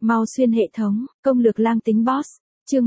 Mau xuyên hệ thống, công lược lang tính boss, chương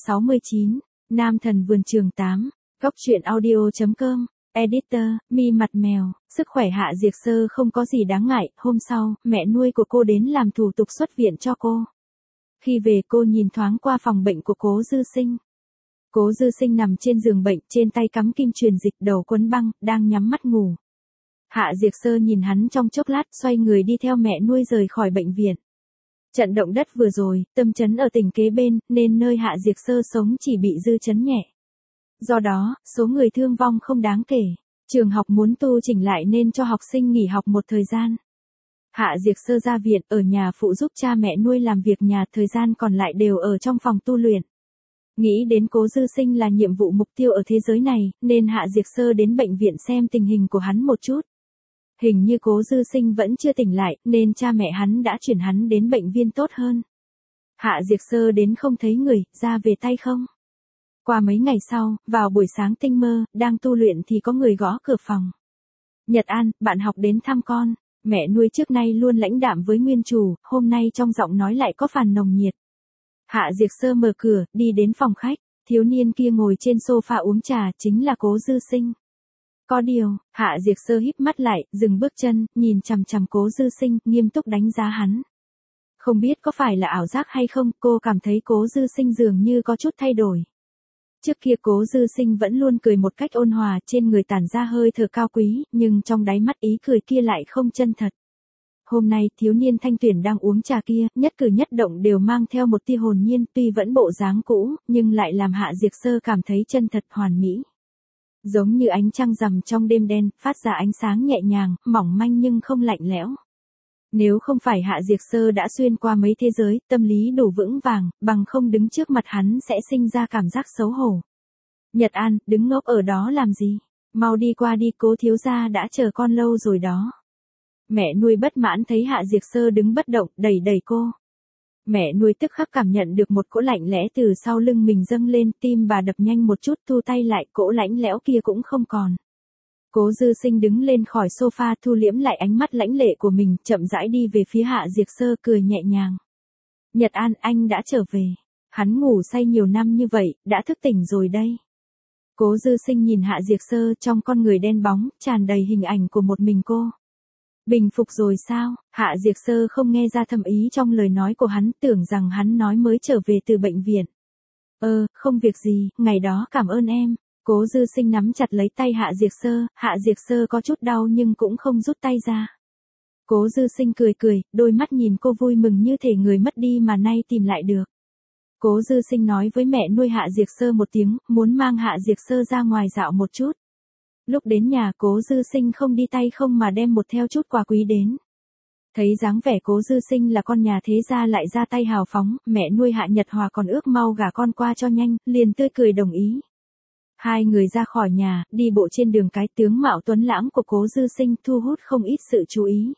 169, Nam thần vườn trường 8, góc truyện audio.com, editor, mi mặt mèo, sức khỏe Hạ Diệc Sơ không có gì đáng ngại, hôm sau, mẹ nuôi của cô đến làm thủ tục xuất viện cho cô. Khi về cô nhìn thoáng qua phòng bệnh của Cố Dư Sinh. Cố Dư Sinh nằm trên giường bệnh, trên tay cắm kim truyền dịch, đầu quấn băng, đang nhắm mắt ngủ. Hạ Diệc Sơ nhìn hắn trong chốc lát, xoay người đi theo mẹ nuôi rời khỏi bệnh viện. Trận động đất vừa rồi, tâm chấn ở tỉnh kế bên, nên nơi Hạ Diệc Sơ sống chỉ bị dư chấn nhẹ. Do đó, số người thương vong không đáng kể. Trường học muốn tu chỉnh lại nên cho học sinh nghỉ học một thời gian. Hạ Diệc Sơ ra viện, ở nhà phụ giúp cha mẹ nuôi làm việc nhà, thời gian còn lại đều ở trong phòng tu luyện. Nghĩ đến Cố Dư Sinh là nhiệm vụ mục tiêu ở thế giới này, nên Hạ Diệc Sơ đến bệnh viện xem tình hình của hắn một chút. Hình như Cố Dư Sinh vẫn chưa tỉnh lại, nên cha mẹ hắn đã chuyển hắn đến bệnh viện tốt hơn. Hạ Diệc Sơ đến không thấy người, ra về tay không. Qua mấy ngày sau, vào buổi sáng tinh mơ, đang tu luyện thì có người gõ cửa phòng. Nhật An, bạn học đến thăm con. Mẹ nuôi trước nay luôn lãnh đạm với nguyên chủ, hôm nay trong giọng nói lại có phần nồng nhiệt. Hạ Diệc Sơ mở cửa, đi đến phòng khách, thiếu niên kia ngồi trên sofa uống trà, chính là Cố Dư Sinh. Có điều, Hạ Diệc Sơ híp mắt lại, dừng bước chân, nhìn chằm chằm Cố Dư Sinh, nghiêm túc đánh giá hắn. Không biết có phải là ảo giác hay không, cô cảm thấy Cố Dư Sinh dường như có chút thay đổi. Trước kia Cố Dư Sinh vẫn luôn cười một cách ôn hòa, trên người tản ra hơi thở cao quý, nhưng trong đáy mắt ý cười kia lại không chân thật. Hôm nay, thiếu niên thanh tuyển đang uống trà kia, nhất cử nhất động đều mang theo một tia hồn nhiên, tuy vẫn bộ dáng cũ, nhưng lại làm Hạ Diệc Sơ cảm thấy chân thật hoàn mỹ. Giống như ánh trăng rằm trong đêm đen, phát ra ánh sáng nhẹ nhàng, mỏng manh nhưng không lạnh lẽo. Nếu không phải Hạ Diệc Sơ đã xuyên qua mấy thế giới, tâm lý đủ vững vàng, bằng không đứng trước mặt hắn sẽ sinh ra cảm giác xấu hổ. Nhật An, đứng ngốc ở đó làm gì? Mau đi qua đi, Cố thiếu gia đã chờ con lâu rồi đó. Mẹ nuôi bất mãn thấy Hạ Diệc Sơ đứng bất động, đẩy đẩy cô. Mẹ nuôi tức khắc cảm nhận được một cỗ lạnh lẽ từ sau lưng mình dâng lên, tim bà đập nhanh một chút, thu tay lại, cỗ lạnh lẽo kia cũng không còn. Cố Dư Sinh đứng lên khỏi sofa, thu liễm lại ánh mắt lãnh lệ của mình, chậm rãi đi về phía Hạ Diệc Sơ, cười nhẹ nhàng. Nhật An, anh đã trở về. Hắn ngủ say nhiều năm như vậy, đã thức tỉnh rồi đây. Cố Dư Sinh nhìn Hạ Diệc Sơ, trong con người đen bóng, tràn đầy hình ảnh của một mình cô. Bình phục rồi sao? Hạ Diệc Sơ không nghe ra thâm ý trong lời nói của hắn, tưởng rằng hắn nói mới trở về từ bệnh viện. Không việc gì, ngày đó cảm ơn em. Cố Dư Sinh nắm chặt lấy tay Hạ Diệc Sơ có chút đau nhưng cũng không rút tay ra. Cố Dư Sinh cười cười, đôi mắt nhìn cô vui mừng như thể người mất đi mà nay tìm lại được. Cố Dư Sinh nói với mẹ nuôi Hạ Diệc Sơ một tiếng, muốn mang Hạ Diệc Sơ ra ngoài dạo một chút. Lúc đến nhà, Cố Dư Sinh không đi tay không mà đem một theo chút quà quý đến. Thấy dáng vẻ Cố Dư Sinh là con nhà thế gia lại ra tay hào phóng, mẹ nuôi Hạ Nhật Hòa còn ước mau gả con qua cho nhanh, liền tươi cười đồng ý. Hai người ra khỏi nhà, đi bộ trên đường cái, tướng mạo tuấn lãng của Cố Dư Sinh thu hút không ít sự chú ý.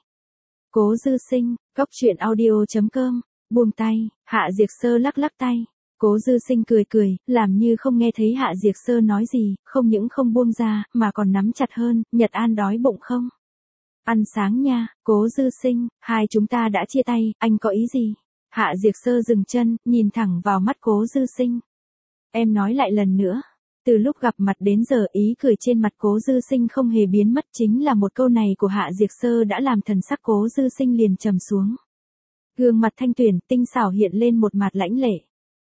Cố Dư Sinh, góc truyện audio.com, buông tay, Hạ Diệc Sơ lắc lắc tay. Cố Dư Sinh cười cười, làm như không nghe thấy Hạ Diệc Sơ nói gì, không những không buông ra, mà còn nắm chặt hơn. Nhật An đói bụng không? Ăn sáng nha. Cố Dư Sinh, hai chúng ta đã chia tay, anh có ý gì? Hạ Diệc Sơ dừng chân, nhìn thẳng vào mắt Cố Dư Sinh. Em nói lại lần nữa. Từ lúc gặp mặt đến giờ, ý cười trên mặt Cố Dư Sinh không hề biến mất, chính là một câu này của Hạ Diệc Sơ đã làm thần sắc Cố Dư Sinh liền trầm xuống. Gương mặt thanh tuyển, tinh xảo hiện lên một mặt lãnh lệ.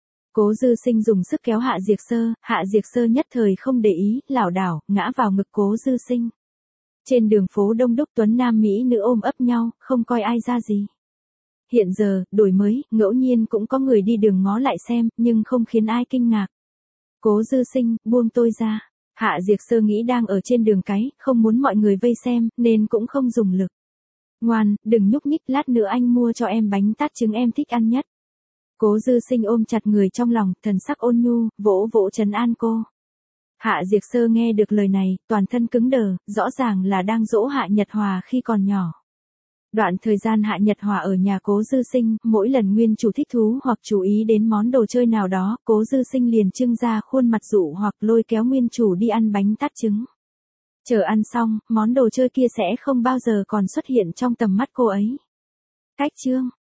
Cố Dư Sinh dùng sức kéo Hạ Diệc Sơ nhất thời không để ý, lảo đảo, ngã vào ngực Cố Dư Sinh. Trên đường phố đông đúc tuấn nam mỹ nữ ôm ấp nhau, không coi ai ra gì. Hiện giờ, đổi mới, ngẫu nhiên cũng có người đi đường ngó lại xem, nhưng không khiến ai kinh ngạc. Cố Dư Sinh, buông tôi ra. Hạ Diệc Sơ nghĩ đang ở trên đường cái, không muốn mọi người vây xem, nên cũng không dùng lực. Ngoan, đừng nhúc nhích, lát nữa anh mua cho em bánh tát trứng em thích ăn nhất. Cố Dư Sinh ôm chặt người trong lòng, thần sắc ôn nhu, vỗ vỗ trấn an cô. Hạ Diệc Sơ nghe được lời này, toàn thân cứng đờ, rõ ràng là đang dỗ Hạ Nhật Hòa khi còn nhỏ. Đoạn thời gian Hạ Nhật Hòa ở nhà Cố Dư Sinh, mỗi lần nguyên chủ thích thú hoặc chú ý đến món đồ chơi nào đó, Cố Dư Sinh liền trưng ra khuôn mặt dụ hoặc lôi kéo nguyên chủ đi ăn bánh tát trứng. Chờ ăn xong, món đồ chơi kia sẽ không bao giờ còn xuất hiện trong tầm mắt cô ấy. Cách chương